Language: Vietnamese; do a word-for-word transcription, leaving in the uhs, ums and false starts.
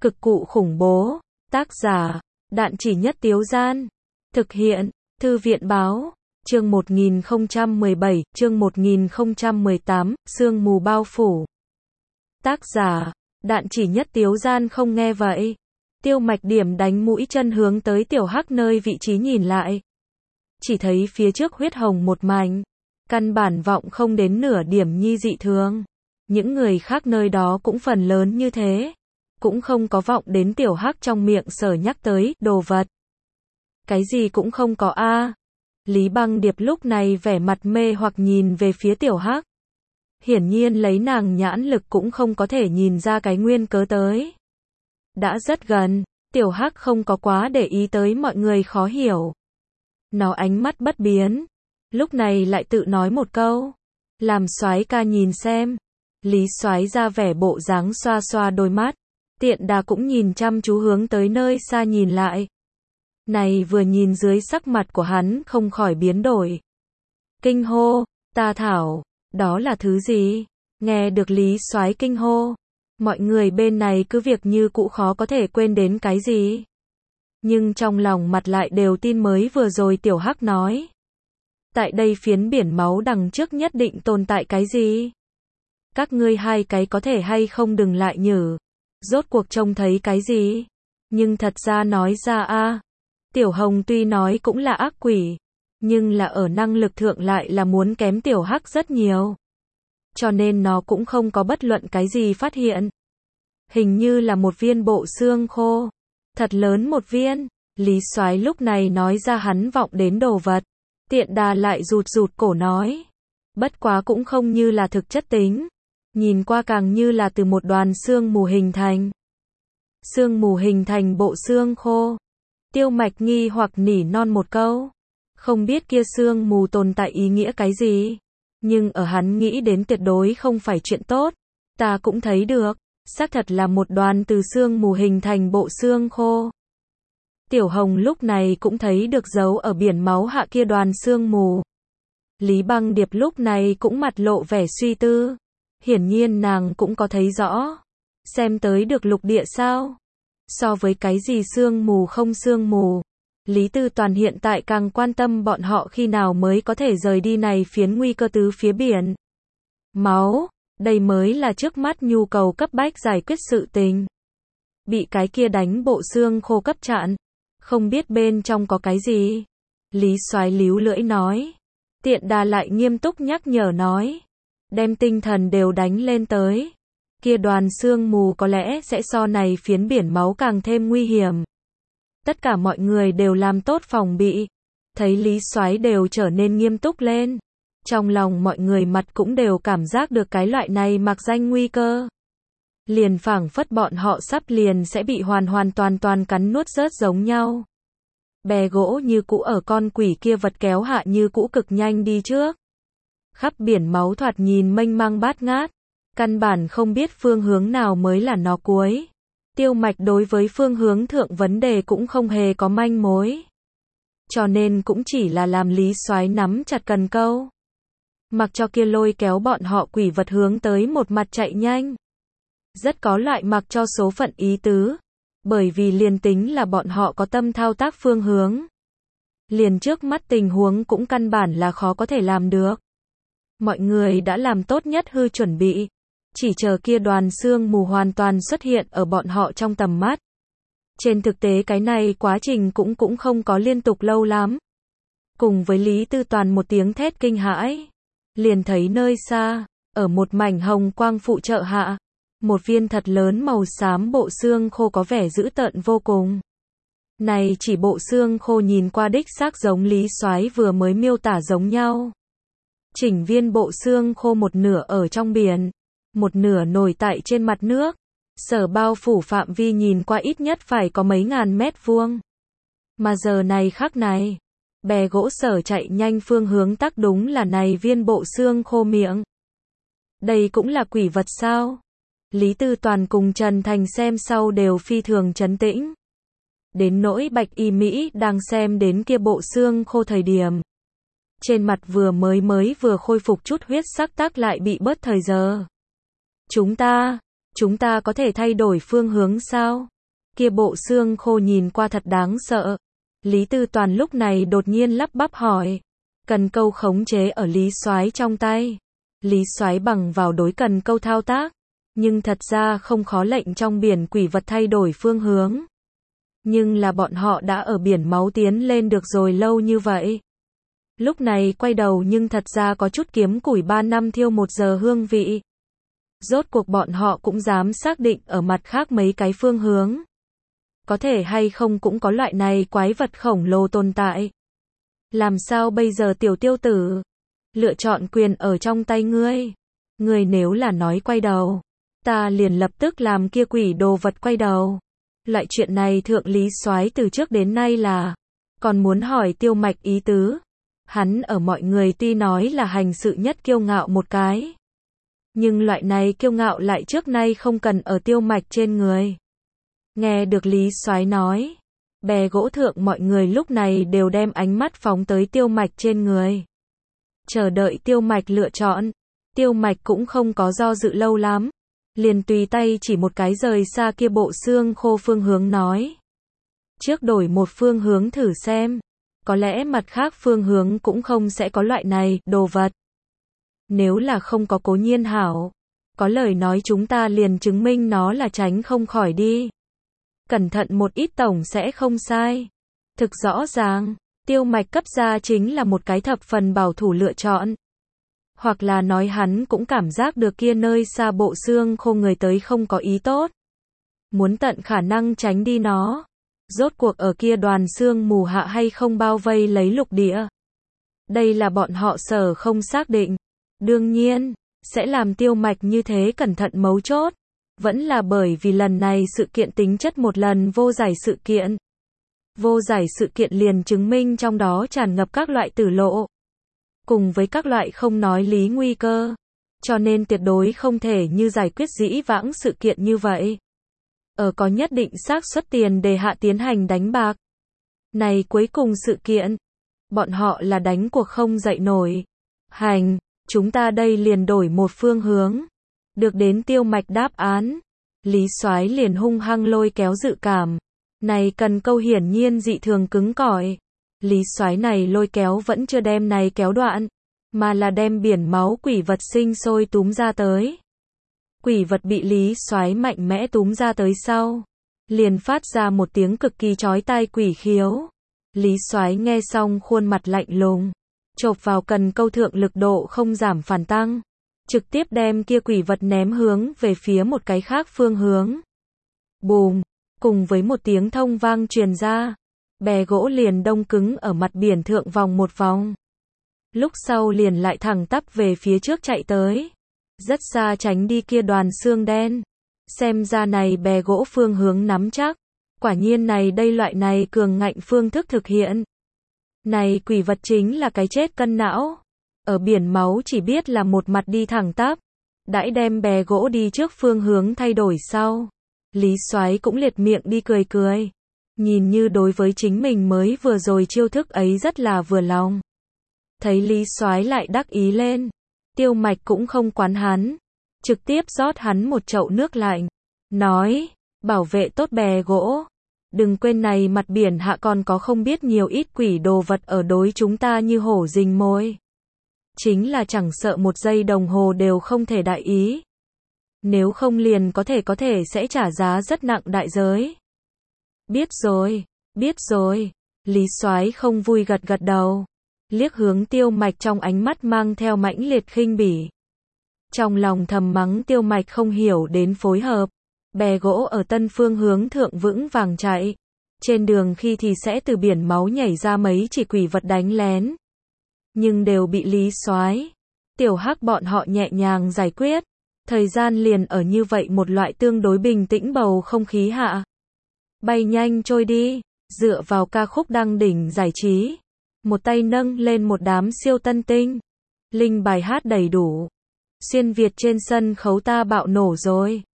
Cực cụ khủng bố. Tác giả, Đạn Chỉ Nhất Tiếu Gian. Thực hiện, Thư viện Báo. Chương một nghìn không trăm mười bảy, chương một nghìn không trăm mười tám, sương mù bao phủ. Tác giả, Đạn Chỉ Nhất Tiếu Gian. Không nghe vậy. Tiêu Mạch điểm đánh mũi chân hướng tới Tiểu Hắc nơi vị trí nhìn lại. Chỉ thấy phía trước huyết hồng một mảnh. Căn bản vọng không đến nửa điểm nhi dị thường. Những người khác nơi đó cũng phần lớn như thế. Cũng không có vọng đến Tiểu Hắc trong miệng sở nhắc tới đồ vật. Cái gì cũng không có a. À. Lý Băng Điệp lúc này vẻ mặt mê hoặc nhìn về phía Tiểu Hắc. Hiển nhiên lấy nàng nhãn lực cũng không có thể nhìn ra cái nguyên cớ tới. Đã rất gần, Tiểu Hắc không có quá để ý tới mọi người khó hiểu. Nó ánh mắt bất biến. Lúc này lại tự nói một câu. Làm soái ca nhìn xem. Lý soái ra vẻ bộ dáng xoa xoa đôi mắt. Tiện Đà cũng nhìn chăm chú hướng tới nơi xa nhìn lại. Này vừa nhìn dưới sắc mặt của hắn không khỏi biến đổi. Kinh hô, ta thảo, đó là thứ gì? Nghe được Lý soái kinh hô. Mọi người bên này cứ việc như cũ khó có thể quên đến cái gì. Nhưng trong lòng mặt lại đều tin mới vừa rồi Tiểu Hắc nói. Tại đây phiến biển máu đằng trước nhất định tồn tại cái gì? Các ngươi hai cái có thể hay không đừng lại nhử. Rốt cuộc trông thấy cái gì? Nhưng thật ra nói ra a, Tiểu Hồng tuy nói cũng là ác quỷ, nhưng là ở năng lực thượng lại là muốn kém Tiểu Hắc rất nhiều. Cho nên nó cũng không có bất luận cái gì phát hiện. Hình như là một viên bộ xương khô. Thật lớn một viên. Lý soái lúc này nói ra hắn vọng đến đồ vật. Tiện Đà lại rụt rụt cổ nói. Bất quá cũng không như là thực chất tính. Nhìn qua càng như là từ một đoàn sương mù hình thành. Sương mù hình thành bộ xương khô. Tiêu Mạch nghi hoặc nỉ non một câu. Không biết kia sương mù tồn tại ý nghĩa cái gì. Nhưng ở hắn nghĩ đến tuyệt đối không phải chuyện tốt. Ta cũng thấy được. Xác thật là một đoàn từ sương mù hình thành bộ xương khô. Tiểu Hồng lúc này cũng thấy được dấu ở biển máu hạ kia đoàn sương mù. Lý Băng Điệp lúc này cũng mặt lộ vẻ suy tư. Hiển nhiên nàng cũng có thấy rõ. Xem tới được lục địa sao? So với cái gì sương mù không sương mù. Lý Tư Toàn hiện tại càng quan tâm bọn họ khi nào mới có thể rời đi này phiến nguy cơ tứ phía biển. Máu, đây mới là trước mắt nhu cầu cấp bách giải quyết sự tình. Bị cái kia đánh bộ xương khô cấp chặn. Không biết bên trong có cái gì. Lý soái líu lưỡi nói. Tiện Đà lại nghiêm túc nhắc nhở nói. Đem tinh thần đều đánh lên tới. Kia đoàn sương mù có lẽ sẽ so này phiến biển máu càng thêm nguy hiểm. Tất cả mọi người đều làm tốt phòng bị. Thấy Lý soái đều trở nên nghiêm túc lên. Trong lòng mọi người mặt cũng đều cảm giác được cái loại này mặc danh nguy cơ. Liền phảng phất bọn họ sắp liền sẽ bị hoàn hoàn toàn toàn cắn nuốt rớt giống nhau. Bè gỗ như cũ ở con quỷ kia vật kéo hạ như cũ cực nhanh đi trước. Khắp biển máu thoạt nhìn mênh mang bát ngát. Căn bản không biết phương hướng nào mới là nó cuối. Tiêu Mạch đối với phương hướng thượng vấn đề cũng không hề có manh mối. Cho nên cũng chỉ là làm Lý soái nắm chặt cần câu. Mặc cho kia lôi kéo bọn họ quỷ vật hướng tới một mặt chạy nhanh. Rất có loại mặc cho số phận ý tứ. Bởi vì liền tính là bọn họ có tâm thao tác phương hướng. Liền trước mắt tình huống cũng căn bản là khó có thể làm được. Mọi người đã làm tốt nhất hư chuẩn bị. Chỉ chờ kia đoàn sương mù hoàn toàn xuất hiện ở bọn họ trong tầm mắt. Trên thực tế cái này quá trình cũng cũng không có liên tục lâu lắm. Cùng với Lý Tư Toàn một tiếng thét kinh hãi. Liền thấy nơi xa, ở một mảnh hồng quang phụ trợ hạ. Một viên thật lớn màu xám bộ xương khô có vẻ dữ tợn vô cùng. Này chỉ bộ xương khô nhìn qua đích xác giống Lý soái vừa mới miêu tả giống nhau. Chỉnh viên bộ xương khô một nửa ở trong biển. Một nửa nổi tại trên mặt nước. Sở bao phủ phạm vi nhìn qua ít nhất phải có mấy ngàn mét vuông. Mà giờ này khắc này, bè gỗ sở chạy nhanh phương hướng tắc đúng là này viên bộ xương khô miệng. Đây cũng là quỷ vật sao? Lý Tư Toàn cùng Trần Thành xem sau đều phi thường trấn tĩnh. Đến nỗi Bạch Y Mỹ đang xem đến kia bộ xương khô thời điểm. Trên mặt vừa mới mới vừa khôi phục chút huyết sắc tác lại bị bớt thời giờ. Chúng ta, chúng ta có thể thay đổi phương hướng sao? Kia bộ xương khô nhìn qua thật đáng sợ. Lý Tư Toàn lúc này đột nhiên lắp bắp hỏi. Cần câu khống chế ở Lý Soái trong tay. Lý Soái bằng vào đối cần câu thao tác. Nhưng thật ra không khó lệnh trong biển quỷ vật thay đổi phương hướng. Nhưng là bọn họ đã ở biển máu tiến lên được rồi lâu như vậy. Lúc này quay đầu nhưng thật ra có chút kiếm củi ba năm thiêu một giờ hương vị. Rốt cuộc bọn họ cũng dám xác định ở mặt khác mấy cái phương hướng. Có thể hay không cũng có loại này quái vật khổng lồ tồn tại. Làm sao bây giờ tiểu tiêu tử? Lựa chọn quyền ở trong tay ngươi. Ngươi nếu là nói quay đầu, ta liền lập tức làm kia quỷ đồ vật quay đầu. Loại chuyện này thượng Lý Soái từ trước đến nay là, còn muốn hỏi Tiêu Mạch ý tứ. Hắn ở mọi người tuy nói là hành sự nhất kiêu ngạo một cái. Nhưng loại này kiêu ngạo lại trước nay không cần ở Tiêu Mạch trên người. Nghe được Lý Soái nói, bè gỗ thượng mọi người lúc này đều đem ánh mắt phóng tới Tiêu Mạch trên người. Chờ đợi Tiêu Mạch lựa chọn. Tiêu Mạch cũng không có do dự lâu lắm. Liền tùy tay chỉ một cái rời xa kia bộ xương khô phương hướng nói. Trước đổi một phương hướng thử xem. Có lẽ mặt khác phương hướng cũng không sẽ có loại này, đồ vật. Nếu là không có cố nhiên hảo. Có lời nói chúng ta liền chứng minh nó là tránh không khỏi đi. Cẩn thận một ít tổng sẽ không sai. Thực rõ ràng, Tiêu Mạch cấp ra chính là một cái thập phần bảo thủ lựa chọn. Hoặc là nói hắn cũng cảm giác được kia nơi xa bộ xương khô người tới không có ý tốt. Muốn tận khả năng tránh đi nó. Rốt cuộc ở kia đoàn sương mù hạ hay không bao vây lấy lục địa. Đây là bọn họ sở không xác định. Đương nhiên, sẽ làm Tiêu Mạch như thế cẩn thận mấu chốt. Vẫn là bởi vì lần này sự kiện tính chất một lần vô giải sự kiện. Vô giải sự kiện liền chứng minh trong đó tràn ngập các loại tử lộ. Cùng với các loại không nói lý nguy cơ. Cho nên tuyệt đối không thể như giải quyết dĩ vãng sự kiện như vậy. Ở có nhất định xác suất tiền đề hạ tiến hành đánh bạc. Này cuối cùng sự kiện. Bọn họ là đánh cuộc không dậy nổi. Hành, chúng ta đây liền đổi một phương hướng. Được đến Tiêu Mạch đáp án. Lý Soái liền hung hăng lôi kéo dự cảm. Này cần câu hiển nhiên dị thường cứng cỏi. Lý Soái này lôi kéo vẫn chưa đem này kéo đoạn, mà là đem biển máu quỷ vật sinh sôi túm ra tới. Quỷ vật bị Lý Soái mạnh mẽ túm ra tới sau, liền phát ra một tiếng cực kỳ chói tai quỷ khiếu. Lý Soái nghe xong khuôn mặt lạnh lùng, chộp vào cần câu thượng lực độ không giảm phản tăng, trực tiếp đem kia quỷ vật ném hướng về phía một cái khác phương hướng. Bùm, cùng với một tiếng thông vang truyền ra. Bè gỗ liền đông cứng ở mặt biển thượng vòng một vòng. Lúc sau liền lại thẳng tắp về phía trước chạy tới. Rất xa tránh đi kia đoàn xương đen. Xem ra này bè gỗ phương hướng nắm chắc. Quả nhiên này đây loại này cường ngạnh phương thức thực hiện. Này quỷ vật chính là cái chết cân não. Ở biển máu chỉ biết là một mặt đi thẳng tắp. Đãi đem bè gỗ đi trước phương hướng thay đổi sau. Lý Soái cũng liệt miệng đi cười cười. Nhìn như đối với chính mình mới vừa rồi chiêu thức ấy rất là vừa lòng. Thấy Lý Soái lại đắc ý lên. Tiêu Mạch cũng không quán hắn. Trực tiếp rót hắn một chậu nước lạnh. Nói, bảo vệ tốt bè gỗ. Đừng quên này mặt biển hạ còn có không biết nhiều ít quỷ đồ vật ở đối chúng ta như hổ rình mồi. Chính là chẳng sợ một giây đồng hồ đều không thể đại ý. Nếu không liền có thể có thể sẽ trả giá rất nặng đại giới. Biết rồi, biết rồi. Lý Soái không vui gật gật đầu. Liếc hướng Tiêu Mạch trong ánh mắt mang theo mãnh liệt khinh bỉ. Trong lòng thầm mắng Tiêu Mạch không hiểu đến phối hợp. Bè gỗ ở tân phương hướng thượng vững vàng chạy. Trên đường khi thì sẽ từ biển máu nhảy ra mấy chỉ quỷ vật đánh lén. Nhưng đều bị Lý Soái, Tiểu Hắc bọn họ nhẹ nhàng giải quyết. Thời gian liền ở như vậy một loại tương đối bình tĩnh bầu không khí hạ. Bay nhanh trôi đi, dựa vào ca khúc đăng đỉnh giải trí. Một tay nâng lên một đám siêu tân tinh. Linh bài hát đầy đủ. Xuyên Việt trên sân khấu ta bạo nổ rồi.